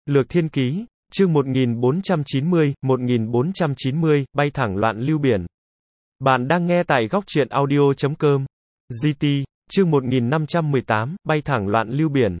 Lược Thiên Ký, chương 1490, bay thẳng loạn lưu biển. Bạn đang nghe tại góc truyện audio.com. GT, chương 1518, bay thẳng loạn lưu biển.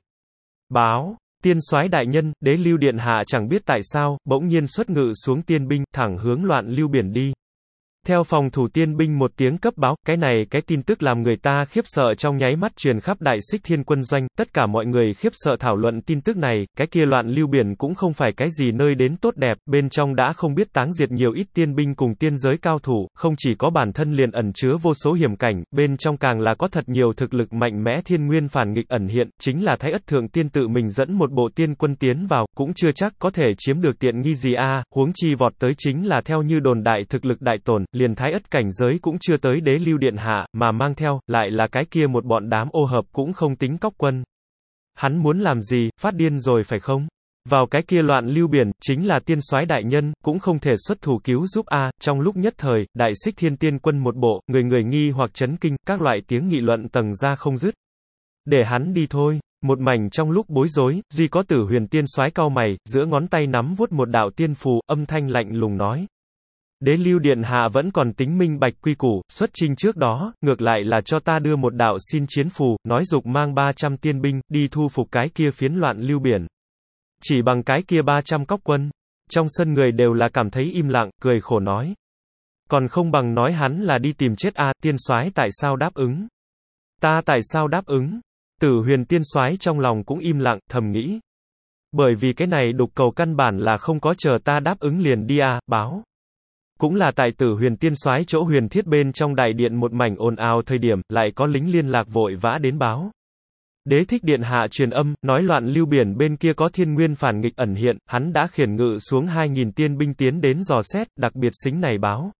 Báo, tiên soái đại nhân, đế lưu điện hạ chẳng biết tại sao, bỗng nhiên xuất ngự xuống tiên binh, thẳng hướng loạn lưu biển đi. Theo phòng thủ tiên binh một tiếng cấp báo, cái tin tức làm người ta khiếp sợ trong nháy mắt truyền khắp Đại Xích Thiên quân doanh, tất cả mọi người khiếp sợ thảo luận tin tức này, cái kia loạn lưu biển cũng không phải cái gì nơi đến tốt đẹp, bên trong đã không biết táng diệt nhiều ít tiên binh cùng tiên giới cao thủ, không chỉ có bản thân liền ẩn chứa vô số hiểm cảnh, bên trong càng là có thật nhiều thực lực mạnh mẽ thiên nguyên phản nghịch ẩn hiện, chính là Thái Ất Thượng Tiên tự mình dẫn một bộ tiên quân tiến vào, cũng chưa chắc có thể chiếm được tiện nghi gì a, huống chi vọt tới chính là theo như đồn đại thực lực đại tổn, liền Thái Ất cảnh giới cũng chưa tới đế lưu điện hạ, mà mang theo, lại là cái kia một bọn đám ô hợp cũng không tính cóc quân. Hắn muốn làm gì, phát điên rồi phải không? Vào cái kia loạn lưu biển, chính là tiên soái đại nhân, cũng không thể xuất thủ cứu giúp a. Trong lúc nhất thời, Đại Xích Thiên tiên quân một bộ, người người nghi hoặc chấn kinh, các loại tiếng nghị luận tầng ra không dứt. Để hắn đi thôi. Một mảnh trong lúc bối rối, duy có Tử Huyền tiên soái cau mày, giữa ngón tay nắm vuốt một đạo tiên phù, âm thanh lạnh lùng nói. Đế lưu điện hạ vẫn còn tính minh bạch quy củ, xuất chinh trước đó, ngược lại là cho ta đưa một đạo xin chiến phù, nói dục mang 300 tiên binh, đi thu phục cái kia phiến loạn lưu biển. Chỉ bằng cái kia 300 cóc quân. Trong sân người đều là cảm thấy im lặng, cười khổ nói. Còn không bằng nói hắn là đi tìm chết a. Tiên soái tại sao đáp ứng? Ta tại sao đáp ứng? Tử Huyền tiên soái trong lòng cũng im lặng, thầm nghĩ. Bởi vì cái này đục cầu căn bản là không có chờ ta đáp ứng liền đi a, báo. Cũng là tại Tử Huyền tiên soái chỗ huyền thiết bên trong đại điện một mảnh ồn ào thời điểm, lại có lính liên lạc vội vã đến báo. Đế thích điện hạ truyền âm, nói loạn lưu biển bên kia có thiên nguyên phản nghịch ẩn hiện, hắn đã khiển ngự xuống 2000 tiên binh tiến đến dò xét, đặc biệt xính này báo.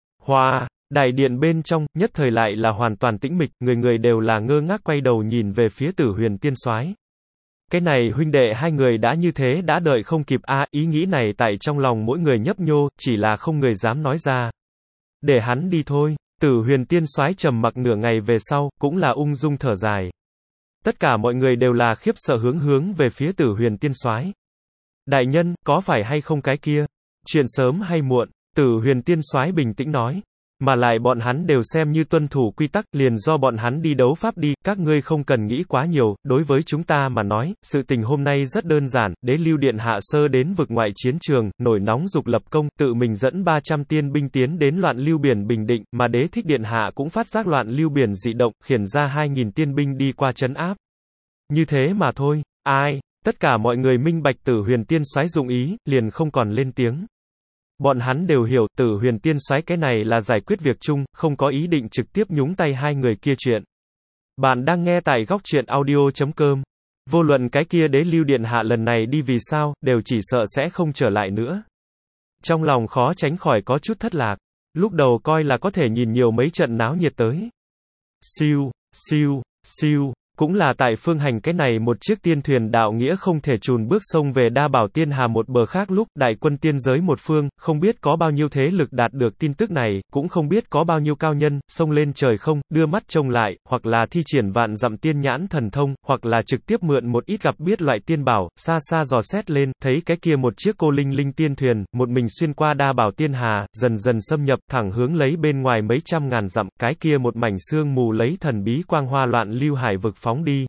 Hoa, đại điện bên trong, nhất thời lại là hoàn toàn tĩnh mịch, người người đều là ngơ ngác quay đầu nhìn về phía Tử Huyền tiên soái. Cái này huynh đệ hai người đã như thế đã đợi không kịp a, ý nghĩ này tại trong lòng mỗi người nhấp nhô, chỉ là không người dám nói ra. Để hắn đi thôi. Tử Huyền tiên soái trầm mặc nửa ngày về sau, cũng là ung dung thở dài. Tất cả mọi người đều là khiếp sợ hướng về phía Tử Huyền tiên soái. Đại nhân, có phải hay không cái kia? Chuyện sớm hay muộn, Tử Huyền tiên soái bình tĩnh nói. Mà lại bọn hắn đều xem như tuân thủ quy tắc, liền do bọn hắn đi đấu pháp đi, các ngươi không cần nghĩ quá nhiều, đối với chúng ta mà nói, sự tình hôm nay rất đơn giản, đế lưu điện hạ sơ đến vực ngoại chiến trường, nổi nóng dục lập công, tự mình dẫn 300 tiên binh tiến đến loạn lưu biển bình định, mà đế thích điện hạ cũng phát giác loạn lưu biển dị động, khiển ra 2000 tiên binh đi qua trấn áp. Như thế mà thôi, ai, tất cả mọi người minh bạch Tử Huyền tiên soái dụng ý, liền không còn lên tiếng. Bọn hắn đều hiểu, Tử Huyền tiên soái cái này là giải quyết việc chung, không có ý định trực tiếp nhúng tay hai người kia chuyện. Bạn đang nghe tại góc truyện audio.com. Vô luận cái kia đế lưu điện hạ lần này đi vì sao, đều chỉ sợ sẽ không trở lại nữa. Trong lòng khó tránh khỏi có chút thất lạc. Lúc đầu coi là có thể nhìn nhiều mấy trận náo nhiệt tới. Siêu, siêu, siêu. Cũng là tại phương hành cái này một chiếc tiên thuyền đạo nghĩa không thể chùn bước sông về Đa Bảo Tiên Hà một bờ khác lúc đại quân tiên giới một phương, không biết có bao nhiêu thế lực đạt được tin tức này, cũng không biết có bao nhiêu cao nhân, sông lên trời không, đưa mắt trông lại, hoặc là thi triển vạn dặm tiên nhãn thần thông, hoặc là trực tiếp mượn một ít gặp biết loại tiên bảo, xa xa dò xét lên, thấy cái kia một chiếc cô linh linh tiên thuyền, một mình xuyên qua Đa Bảo Tiên Hà, dần dần xâm nhập, thẳng hướng lấy bên ngoài mấy trăm ngàn dặm, cái kia một mảnh sương mù lấy thần bí quang hoa loạn lưu hải vực phóng đi.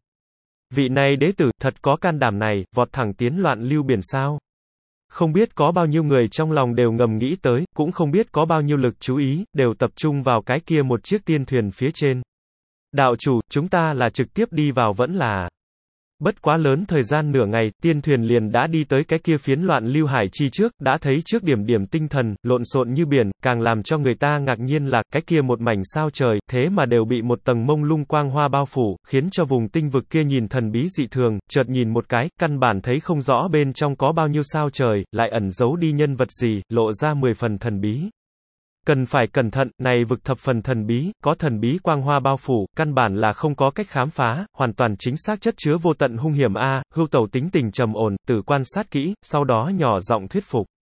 Vị này đế tử, thật có can đảm này, vọt thẳng tiến loạn lưu biển sao? Không biết có bao nhiêu người trong lòng đều ngầm nghĩ tới, cũng không biết có bao nhiêu lực chú ý, đều tập trung vào cái kia một chiếc tiên thuyền phía trên. Đạo chủ, chúng ta là trực tiếp đi vào vẫn là... Bất quá lớn thời gian nửa ngày, tiên thuyền liền đã đi tới cái kia phiến loạn lưu hải chi trước, đã thấy trước điểm điểm tinh thần, lộn xộn như biển, càng làm cho người ta ngạc nhiên là, cái kia một mảnh sao trời, thế mà đều bị một tầng mông lung quang hoa bao phủ, khiến cho vùng tinh vực kia nhìn thần bí dị thường, chợt nhìn một cái, căn bản thấy không rõ bên trong có bao nhiêu sao trời, lại ẩn giấu đi nhân vật gì, lộ ra 10 phần thần bí. Cần phải cẩn thận, này vực thập phần thần bí, có thần bí quang hoa bao phủ, căn bản là không có cách khám phá, hoàn toàn chính xác chất chứa vô tận hung hiểm a. Hưu Tẩu tính tình trầm ổn, tự quan sát kỹ, sau đó nhỏ giọng thuyết phục.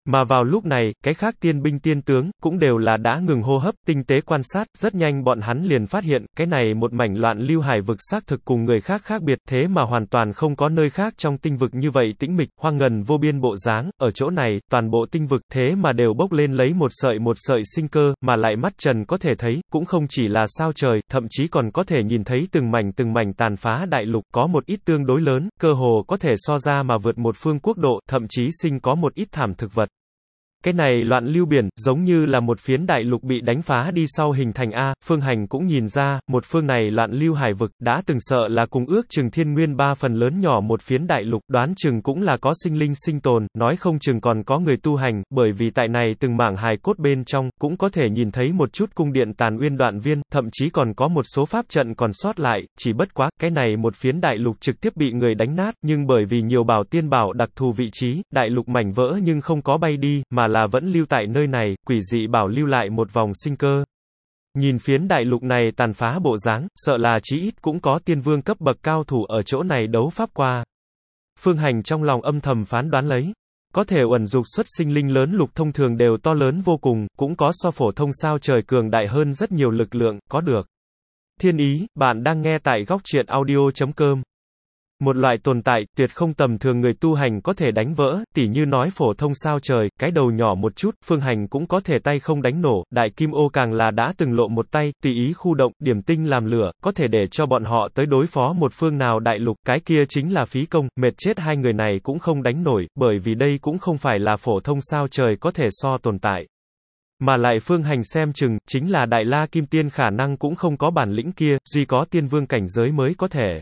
Mà vào lúc này, cái khác tiên binh tiên tướng, cũng đều là đã ngừng hô hấp, tinh tế quan sát, rất nhanh bọn hắn liền phát hiện, cái này một mảnh loạn lưu hải vực xác thực cùng người khác khác biệt, thế mà hoàn toàn không có nơi khác trong tinh vực như vậy tĩnh mịch, hoang ngần vô biên bộ dáng, ở chỗ này, toàn bộ tinh vực, thế mà đều bốc lên lấy một sợi sinh cơ, mà lại mắt trần có thể thấy, cũng không chỉ là sao trời, thậm chí còn có thể nhìn thấy từng mảnh tàn phá đại lục, có một ít tương đối lớn, cơ hồ có thể so ra mà vượt một phương quốc độ, thậm chí sinh có một ít thảm thực vật. Cái này loạn lưu biển, giống như là một phiến đại lục bị đánh phá đi sau hình thành A, Phương Hành cũng nhìn ra, một phương này loạn lưu hải vực, đã từng sợ là cùng ước chừng thiên nguyên 3 phần lớn nhỏ một phiến đại lục, đoán chừng cũng là có sinh linh sinh tồn, nói không chừng còn có người tu hành, bởi vì tại này từng mảng hài cốt bên trong, cũng có thể nhìn thấy một chút cung điện tàn uyên đoạn viên, thậm chí còn có một số pháp trận còn sót lại, chỉ bất quá, cái này một phiến đại lục trực tiếp bị người đánh nát, nhưng bởi vì nhiều bảo tiên bảo đặc thù vị trí, đại lục mảnh vỡ nhưng không có bay đi, mà là vẫn lưu tại nơi này, quỷ dị bảo lưu lại một vòng sinh cơ. Nhìn phiến đại lục này tàn phá bộ dáng, sợ là chí ít cũng có tiên vương cấp bậc cao thủ ở chỗ này đấu pháp qua. Phương Hành trong lòng âm thầm phán đoán lấy. Có thể uẩn dục xuất sinh linh lớn lục thông thường đều to lớn vô cùng, cũng có so phổ thông sao trời cường đại hơn rất nhiều lực lượng, có được. Thiên ý, bạn đang nghe tại góc truyện audio.com. Một loại tồn tại, tuyệt không tầm thường người tu hành có thể đánh vỡ, tỉ như nói phổ thông sao trời, cái đầu nhỏ một chút, Phương Hành cũng có thể tay không đánh nổ, đại kim ô càng là đã từng lộ một tay, tùy ý khu động, điểm tinh làm lửa, có thể để cho bọn họ tới đối phó một phương nào đại lục, cái kia chính là phí công, mệt chết hai người này cũng không đánh nổi, bởi vì đây cũng không phải là phổ thông sao trời có thể so tồn tại. Mà lại Phương Hành xem chừng, chính là đại la kim tiên khả năng cũng không có bản lĩnh kia, duy có tiên vương cảnh giới mới có thể.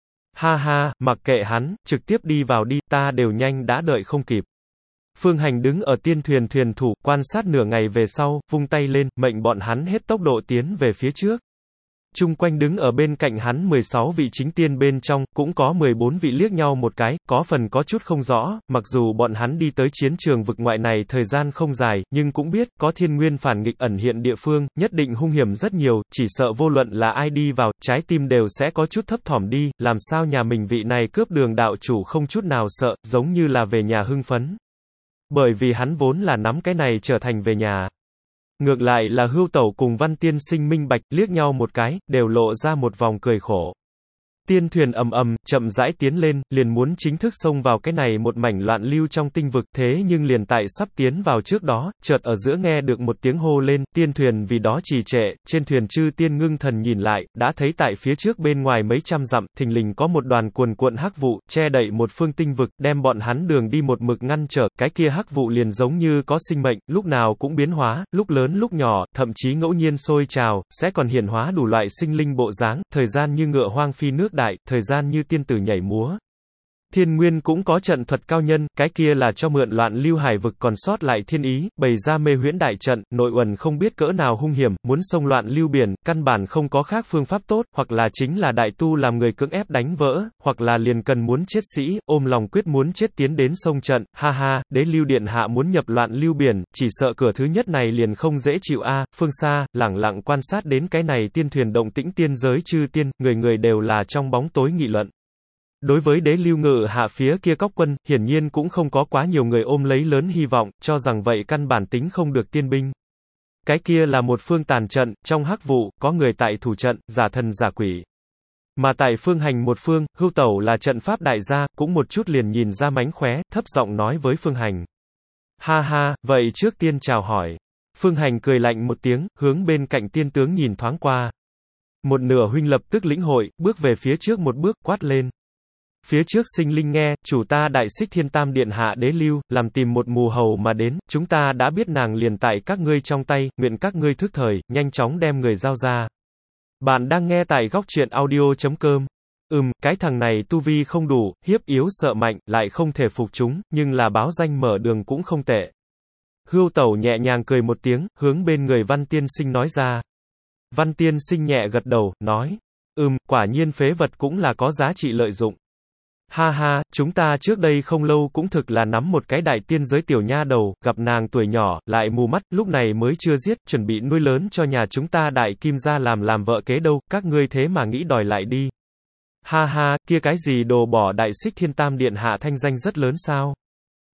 Ha ha, mặc kệ hắn, trực tiếp đi vào đi, ta đều nhanh đã đợi không kịp. Phương Hành đứng ở tiên thuyền thủ, quan sát nửa ngày về sau, vung tay lên, mệnh bọn hắn hết tốc độ tiến về phía trước. Chung quanh đứng ở bên cạnh hắn 16 vị chính tiên bên trong, cũng có 14 vị liếc nhau một cái, có phần có chút không rõ, mặc dù bọn hắn đi tới chiến trường vực ngoại này thời gian không dài, nhưng cũng biết, có thiên nguyên phản nghịch ẩn hiện địa phương, nhất định hung hiểm rất nhiều, chỉ sợ vô luận là ai đi vào, trái tim đều sẽ có chút thấp thỏm đi, làm sao nhà mình vị này cướp đường đạo chủ không chút nào sợ, giống như là về nhà hưng phấn. Bởi vì hắn vốn là nắm cái này trở thành về nhà. Ngược lại là Hưu Tẩu cùng Văn Tiên Sinh minh bạch, liếc nhau một cái, đều lộ ra một vòng cười khổ. Tiên thuyền chậm rãi tiến lên, liền muốn chính thức xông vào cái này một mảnh loạn lưu trong tinh vực, thế nhưng liền tại sắp tiến vào trước đó, chợt ở giữa nghe được một tiếng hô lên, tiên thuyền vì đó trì trệ, trên thuyền chư tiên ngưng thần nhìn lại, đã thấy tại phía trước bên ngoài mấy trăm dặm, thình lình có một đoàn cuồn cuộn hắc vụ, che đậy một phương tinh vực, đem bọn hắn đường đi một mực ngăn trở, cái kia hắc vụ liền giống như có sinh mệnh, lúc nào cũng biến hóa, lúc lớn lúc nhỏ, thậm chí ngẫu nhiên sôi trào, sẽ còn hiển hóa đủ loại sinh linh bộ dáng, thời gian như ngựa hoang phi nước đại, thời gian như tiên tử nhảy múa. Thiên Nguyên cũng có trận thuật cao nhân, cái kia là cho mượn loạn lưu hải vực còn sót lại thiên ý, bày ra mê huyễn đại trận, nội uẩn không biết cỡ nào hung hiểm, muốn xông loạn lưu biển, căn bản không có khác phương pháp tốt, hoặc là chính là đại tu làm người cưỡng ép đánh vỡ, hoặc là liền cần muốn chết sĩ, ôm lòng quyết muốn chết tiến đến sông trận, ha ha, đế lưu điện hạ muốn nhập loạn lưu biển, chỉ sợ cửa thứ nhất này liền không dễ chịu a. Phương xa, lẳng lặng quan sát đến cái này tiên thuyền động tĩnh tiên giới chư tiên, người người đều là trong bóng tối nghị luận. Đối với đế lưu ngự hạ phía kia cóc quân, hiển nhiên cũng không có quá nhiều người ôm lấy lớn hy vọng, cho rằng vậy căn bản tính không được tiên binh. Cái kia là một phương tàn trận, trong hắc vụ, có người tại thủ trận, giả thần giả quỷ. Mà tại Phương Hành một phương, Hưu Tẩu là trận pháp đại gia, cũng một chút liền nhìn ra mánh khóe, thấp giọng nói với Phương Hành. Ha ha, vậy trước tiên chào hỏi. Phương Hành cười lạnh một tiếng, hướng bên cạnh tiên tướng nhìn thoáng qua. Một nửa huynh lập tức lĩnh hội, bước về phía trước một bước, quát lên. Phía trước sinh linh nghe, chủ ta đại xích thiên tam điện hạ đế lưu, làm tìm một mù hầu mà đến, chúng ta đã biết nàng liền tại các ngươi trong tay, nguyện các ngươi thức thời, nhanh chóng đem người giao ra. Bạn đang nghe tại góc truyện audio.com. Cái thằng này tu vi không đủ, hiếp yếu sợ mạnh, lại không thể phục chúng, nhưng là báo danh mở đường cũng không tệ. Hưu Tẩu nhẹ nhàng cười một tiếng, hướng bên người Văn Tiên Sinh nói ra. Văn Tiên Sinh nhẹ gật đầu, nói. Quả nhiên phế vật cũng là có giá trị lợi dụng. Ha ha, chúng ta trước đây không lâu cũng thực là nắm một cái đại tiên giới tiểu nha đầu, gặp nàng tuổi nhỏ, lại mù mắt, lúc này mới chưa giết, chuẩn bị nuôi lớn cho nhà chúng ta đại kim gia làm vợ kế đâu, các ngươi thế mà nghĩ đòi lại đi. Ha ha, kia cái gì đồ bỏ đại xích thiên tam điện hạ thanh danh rất lớn sao?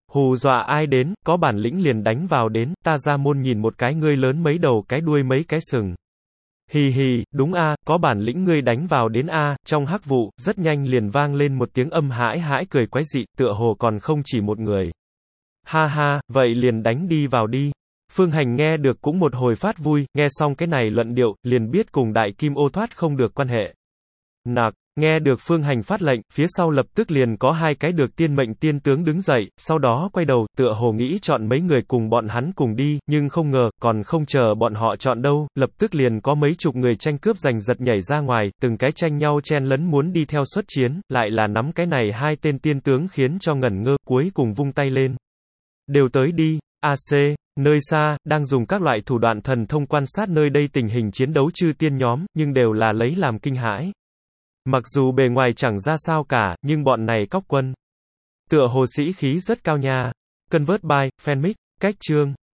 Hù dọa ai đến, có bản lĩnh liền đánh vào đến, ta ra môn nhìn một cái ngươi lớn mấy đầu cái đuôi mấy cái sừng. Hì hì, đúng a, có bản lĩnh ngươi đánh vào đến a, trong hắc vụ, rất nhanh liền vang lên một tiếng âm hãi hãi cười quái dị, tựa hồ còn không chỉ một người. Ha ha, vậy liền đánh đi vào đi. Phương Hành nghe được cũng một hồi phát vui, nghe xong cái này luận điệu, liền biết cùng Đại Kim Ô thoát không được quan hệ. Nặc, nghe được Phương Hành phát lệnh, phía sau lập tức liền có hai cái được tiên mệnh tiên tướng đứng dậy, sau đó quay đầu, tựa hồ nghĩ chọn mấy người cùng bọn hắn cùng đi, nhưng không ngờ, còn không chờ bọn họ chọn đâu, lập tức liền có mấy chục người tranh cướp giành giật nhảy ra ngoài, từng cái tranh nhau chen lấn muốn đi theo xuất chiến, lại là nắm cái này hai tên tiên tướng khiến cho ngẩn ngơ, cuối cùng vung tay lên. Đều tới đi, AC. Nơi xa, đang dùng các loại thủ đoạn thần thông quan sát nơi đây tình hình chiến đấu chư tiên nhóm, nhưng đều là lấy làm kinh hãi. Mặc dù bề ngoài chẳng ra sao cả, nhưng bọn này cóc quân. Tựa hồ sĩ khí rất cao nha. Convert by, fanmic, cách chương.